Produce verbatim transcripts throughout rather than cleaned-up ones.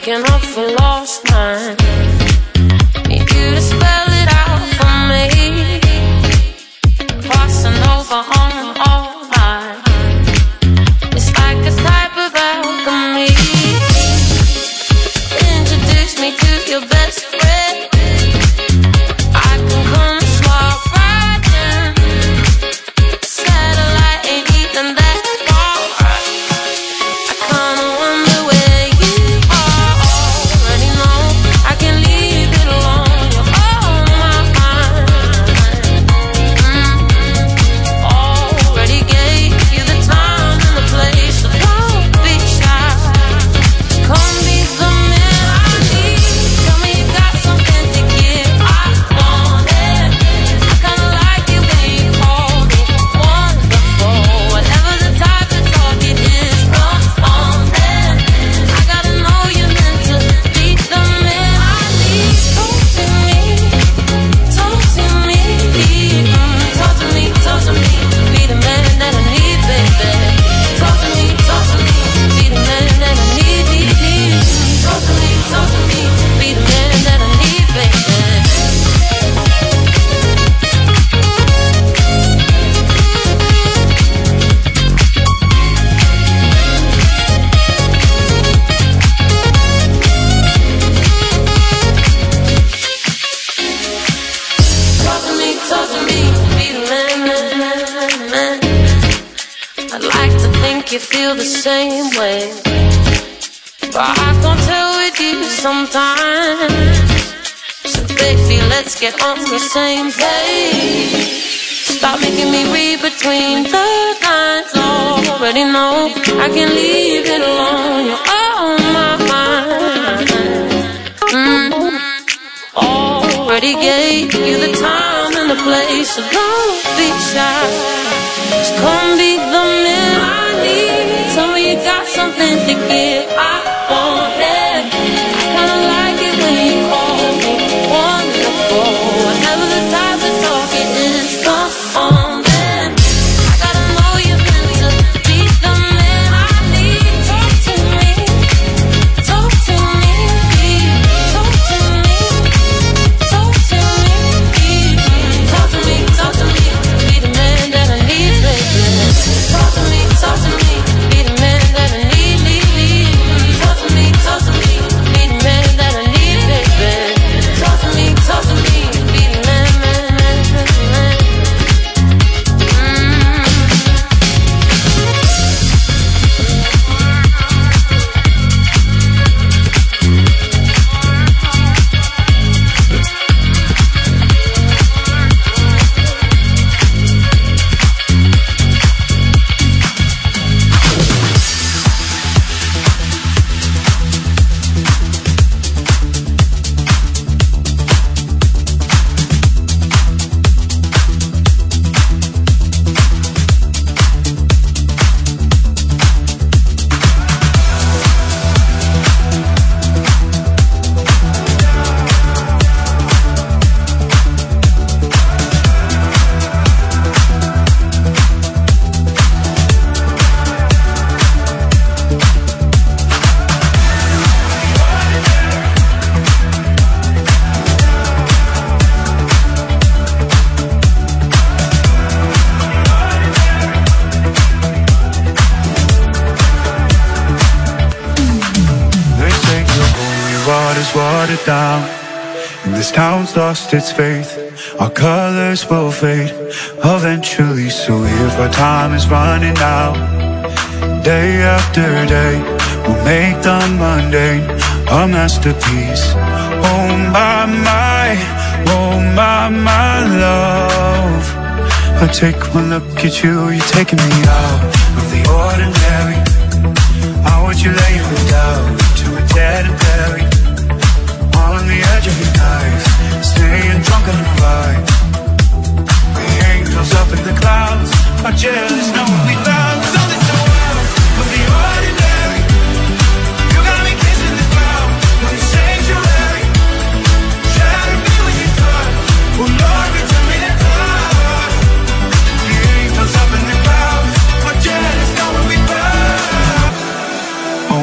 waking up for lost mind. Need you to spell it out for me. Crossing over on all lines. It's like a type of alchemy. Introduce me to your best friend. I can come swap right in. Satellite ain't even that far. I kinda wonder where you are. Already know I can leave it alone. You're on my mind. Mm-hmm. Already gave you the time and the place, so don't be shy. Come be the man I need. Tell me you got something to give. I want it. I kinda like it when you call me wonderful. Whatever the type of talk it is, come on then. I gotta know you're meant to be the man I need. Talk to me, talk to me, mm, talk to me, talk to me. Be the man that I need, baby. Talk to me, talk to me. Be the man that I need, need, need. Talk to me, talk to me. Be the man that I need, baby. Talk to me, talk to me, be the man, man, man, man. I'd like to think you feel the same way, but I can't tell with you sometimes. So baby, let's get on the same page. Stop making me read between the lines. Already know I can leave it alone. You're on my mind. Mm-hmm. Already gave you the time and the place, so don't be shy. Just come be the man I need. Tell me you got something to give. I want it. I kinda like it when you call me wonderful. Whatever the type of talk it is, come on then. I gotta know you're meant to be the man I need. Talk to me, talk to me, talk to me. Talk to me, talk to me, talk to me. Be the man that I need, baby. Talk to me, talk to me. Be the man that I need, need, need. Talk to me, talk to me. Be the man that I need, baby. Talk to me, talk to me. Be the man, man, man, man, man. Mm. Watered down, and this town's lost its faith. Our colors will fade eventually, so if our time is running out, day after day, we'll make the mundane a masterpiece. Oh my, my, oh my, my love. I take one look at you, you're taking me out of the ordinary. I want you laying me down to a dead and buried. On the edge of your knife, staying drunk on the ride. The angels up in the clouds are jealous, know what we found. So this the world of the ordinary. You got me kissing the ground in the sanctuary. Shadow me when you touch. Oh Lord, return me that touch. The angels up in the clouds are jealous, know what we found. Oh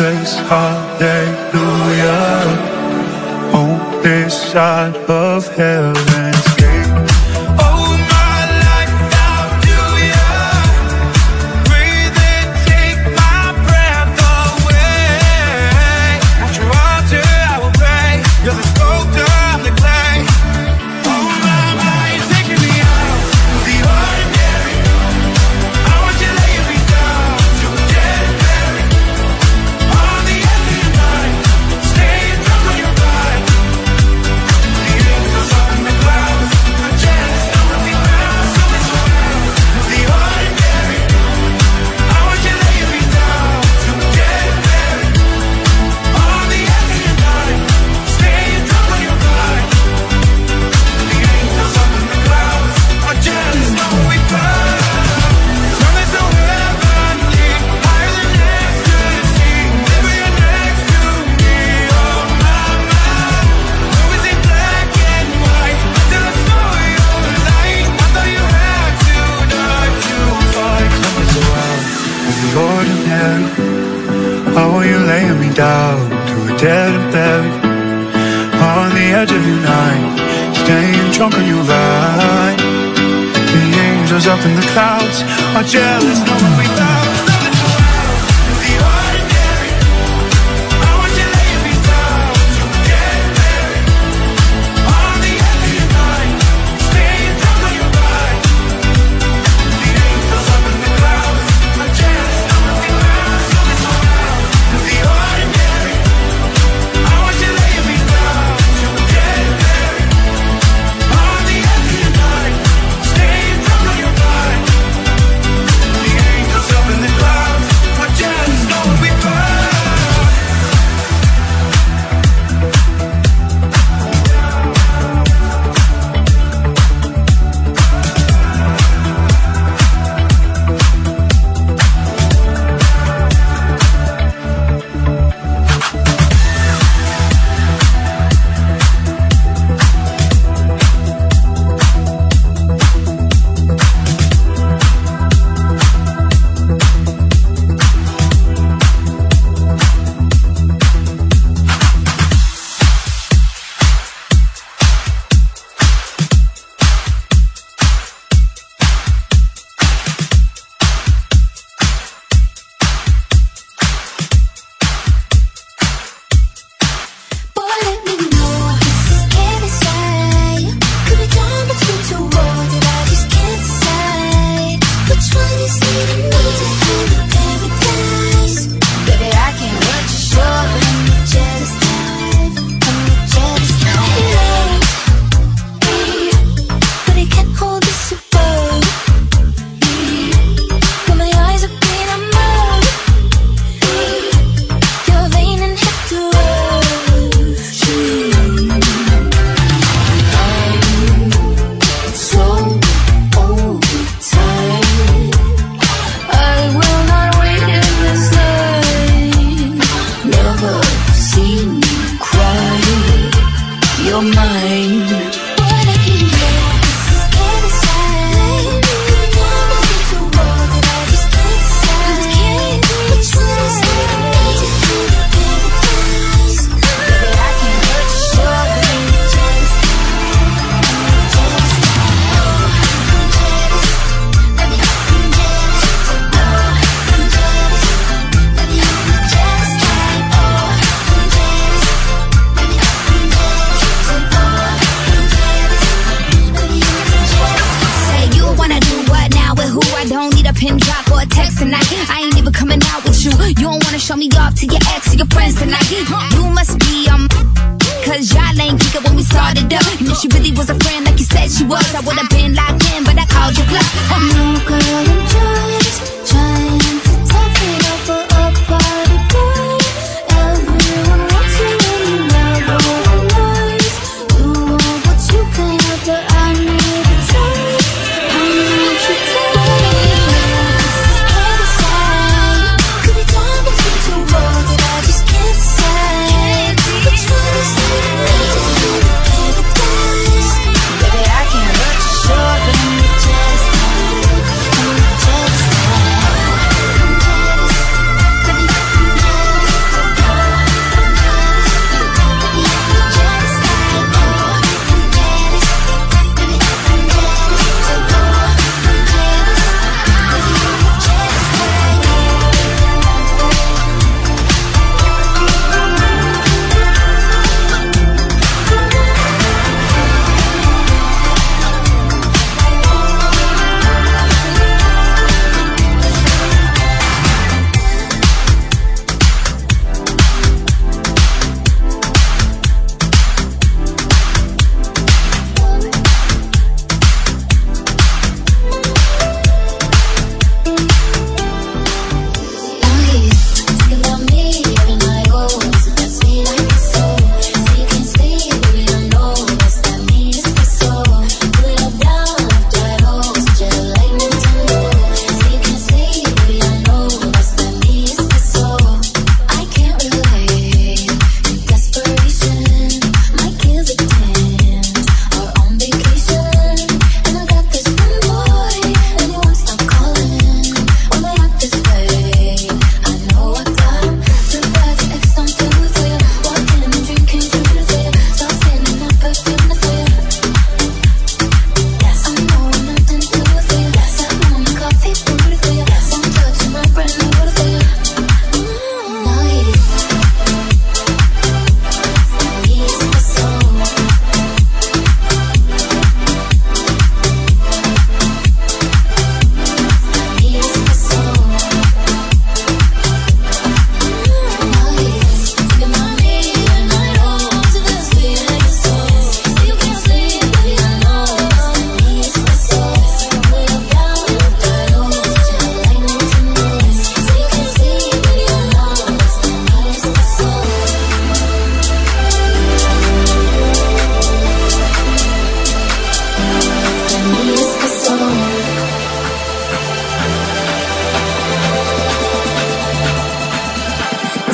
praise, hallelujah. On this side of heaven's gate. Oh, my life, I'll do ya. Breathe in, take my breath away. At your altar, I will pray. You're the sculptor, I'm the clay. Oh, my, my, you're taking me out of the ordinary. I want you laying me down to a dead and buried. On the edge of your night, staying drunk on your ride. The angels up in the clouds, I'm jealous, know what we found. So it's around the ordinary. I want you laying me down to a dead and buried. On the edge of your night, staying drunk on your ride. The angels up in the clouds, I'm jealous, know what we found. Something so heavenly, higher than ecstasy. Never you're next to me, oh my, my. Always in black and white, till I saw your light. I thought you had to die to fight. Something so out of the ordinary. How are you laying me down to a dead and buried? On the edge of your night, staying drunk on your ride. The angels up in the clouds are jealous, know what we found. Something so out of the ordinary. I want you laying me down to a dead and buried. On the edge of your night, staying drunk on your ride. The angels up in the clouds are jealous, know what we found. Something so out of the ordinary. I want you laying me down to a dead and buried. On the edge of your night, staying drunk on your ride. The angels up in the clouds are jealous, know what we found. Boy, let me know what this is scared to say. Could be torn between two worlds that I just can't decide. Which one is leading me to hell or paradise? Baby, I can't let you show. I'm the jealous type. I'm the jealous type. It hurts me, but it can't hold this above me. When my eyes are green, I'm up. You're vain and have to rush me. I'm so overtired. I will not wait in this line. Never seen you cry. You're mine. Boy, let me know this is scared to say. Torn between two worlds that I just can't decide. Which one is leading me to hell or paradise? Baby, I can't let you show. I'm the jealous type. I'm the jealous type. I'm jealous. Baby, I'm jealous. Oh, I'm jealous. Baby, I'm the jealous type. Oh, I'm jealous. Baby, I'm jealous. Oh, I'm jealous. Baby, I'm the jealous type. Say you wanna do what now with who? I don't need a pin drop or a text tonight. I ain't even coming out with you. You don't wanna show me off to your ex or your friends tonight. You must be um cause y'all ain't kick it when we started up. And if she really was a friend like you said she was, I would've been locked in, but I called you bluff. No, girl, I'm just trying to top it up for a party boy. Everyone wants you and you never realize. You want what you can have, but I need a choice. I need you to know this is scared to say. Could be torn between two worlds that I just can't decide. Which one is leading me to hell or paradise? Baby, I can't let you show. I'm the jealous type. I'm the jealous type.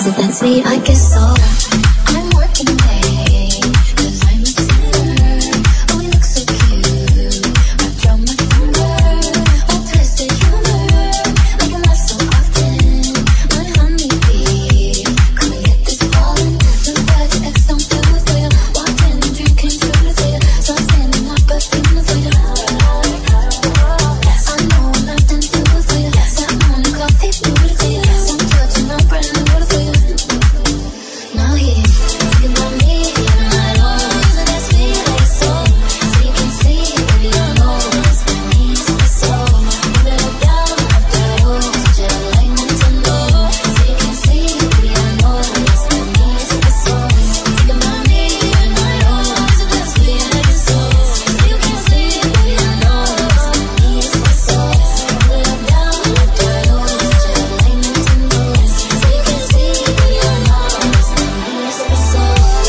So that's me, I guess so. I'm working late, cause I'm a sinner. Oh, you look so cute, I drop my finger. Oh, twisted humor, like a laugh so often. My honeybee, come and get this pollen. Look bad, your ex don't feel it for you. Walked in and drinking through it for you. So I'm standing up, but feeling for you. I know I'm nothing to it for you. That morning coffee, do it for you. Some touch and I'm brand new water for you. Now he's thinking about me, and I know so that's me, like so. So you can see, baby, I know it's my knees, my soul. Move it up down after you, touch it like Nintendo. So you can see, baby, I know it's my knees, my soul. Thinking about me, and I know so that's me, like so. So you can see, baby, I know it's my knees, my soul. Move it up down after you, touch it like Nintendo. So you can see, baby, I know it's my knees, my soul.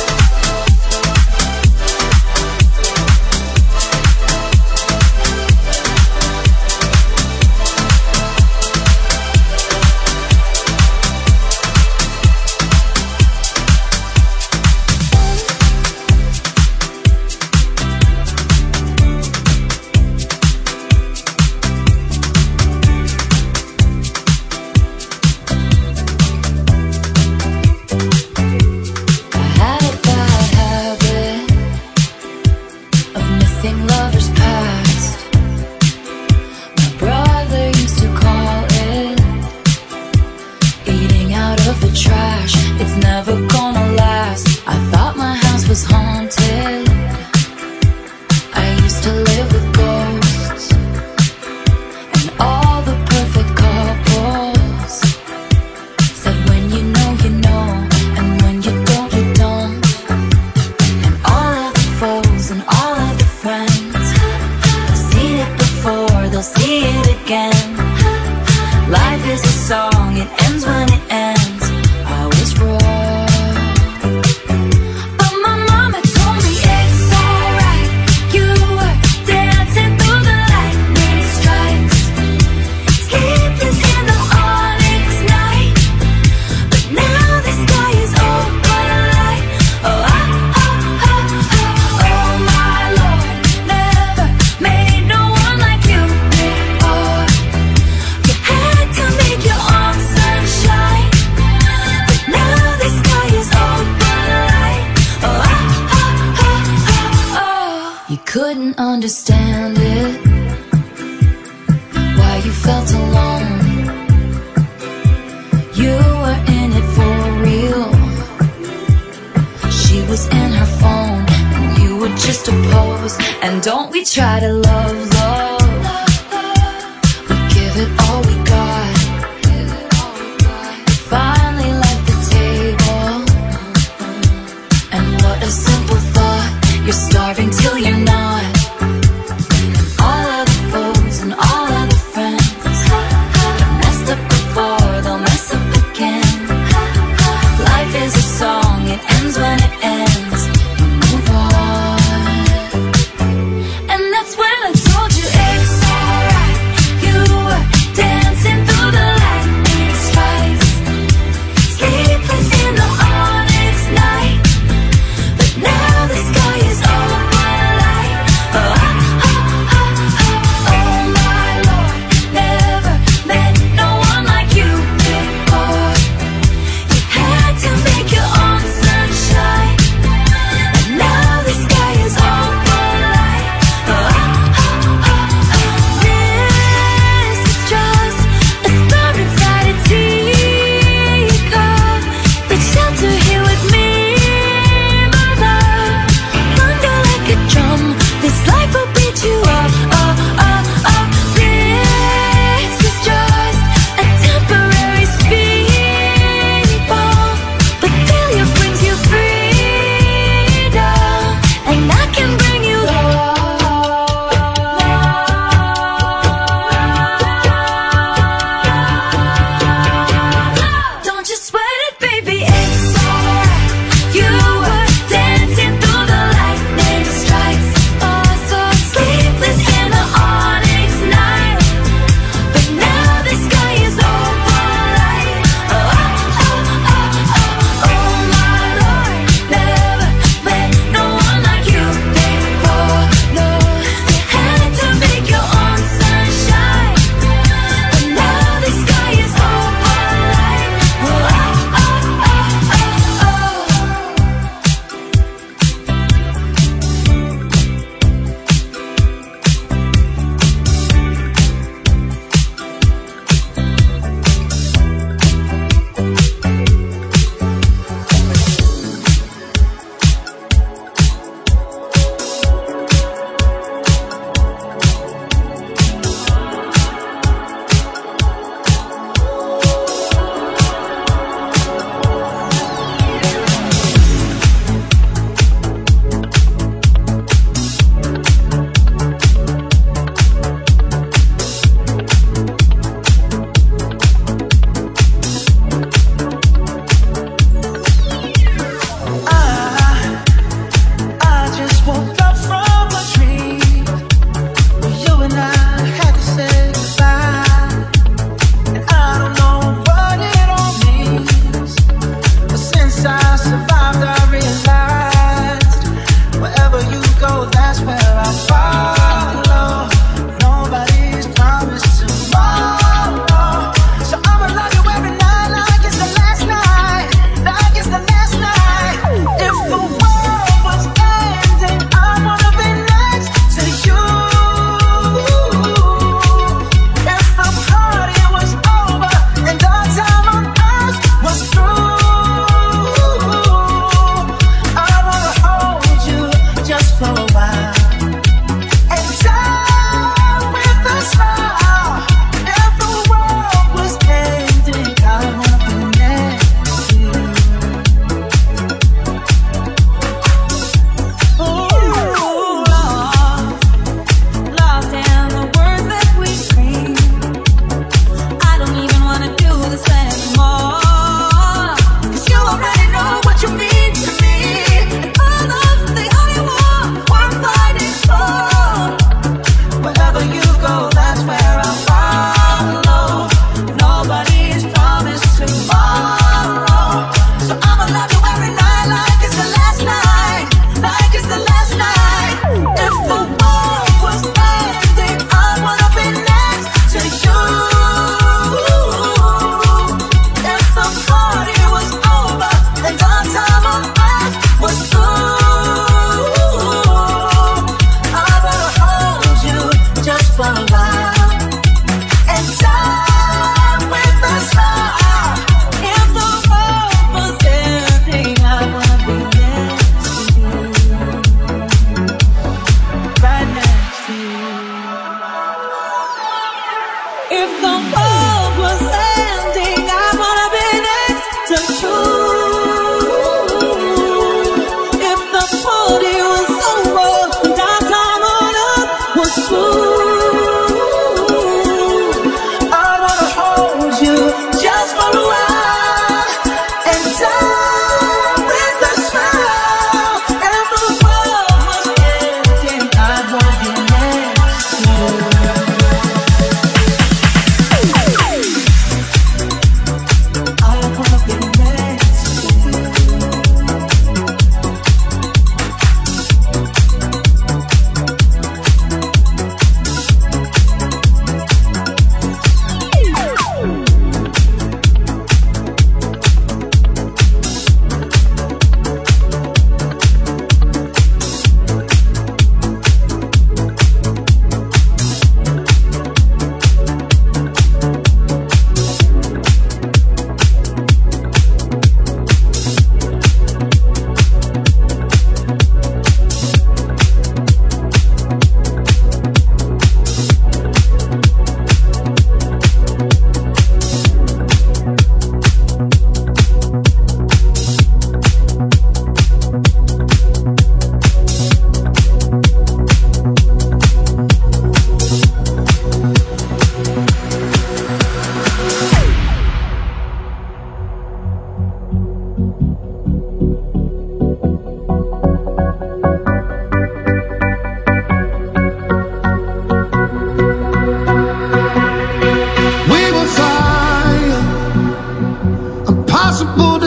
I had a bad habit of missing lovers past. My brother used to call it eating out of the trash. It's never gonna last. I thought my house was haunted. I used to live with ghosts and all the perfect couples. Said when you know, you know, and when you don't, you don't. And all of the foes and all of the friends, they've seen it before, they'll see it again. Life is a song, it ends when it ends. I was wrong, but my mama told me it's alright. You were dancing through the lightning strikes, sleepless in the onyx night. But now the sky is open light. Oh, oh, oh, oh, oh, oh my Lord, never made no one like you before. You had to make your own sunshine, but now the sky is open light. Oh, oh, oh, oh, oh, oh. You couldn't understand it, why you felt alone. You were in it for real. She was in her phone, and you were just a pose. And don't we try to love, love? We give it all we got. Finally left the table, and what a simple thought. You're starving till you're not. And all of the foes and all of the friends have messed up before, they'll mess up again. Life is a song, it ends when it ends. You move on. And that's when I told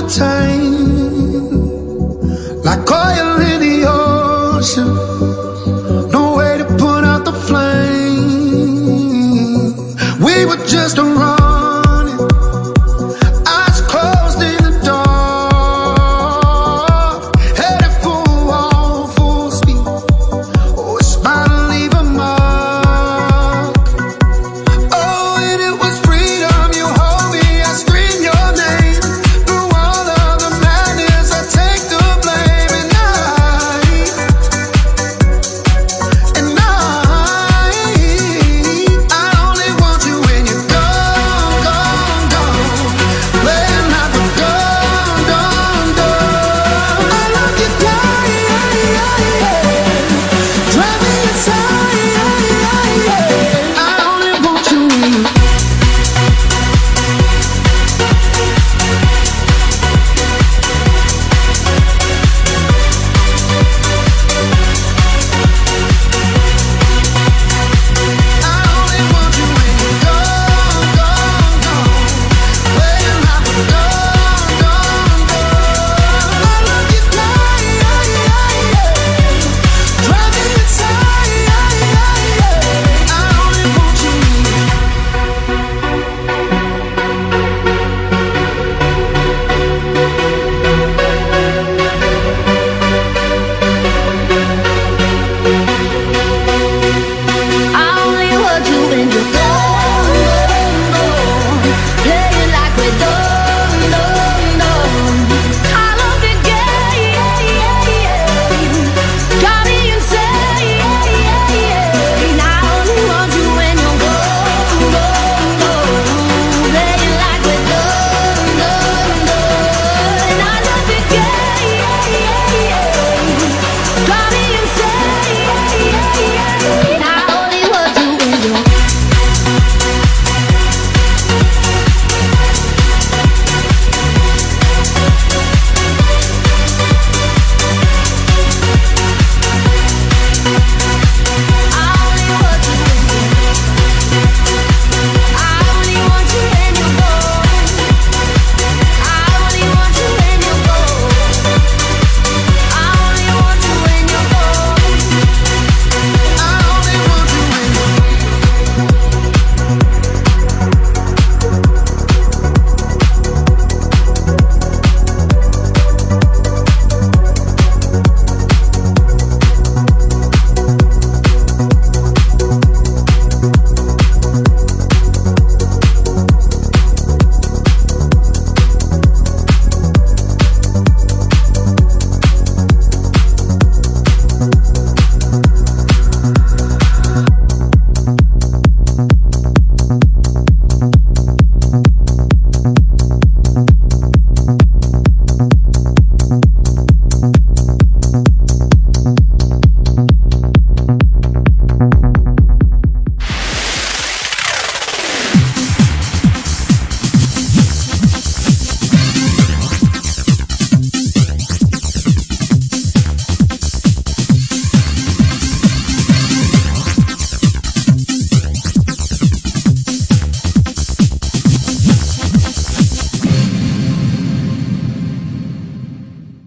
time.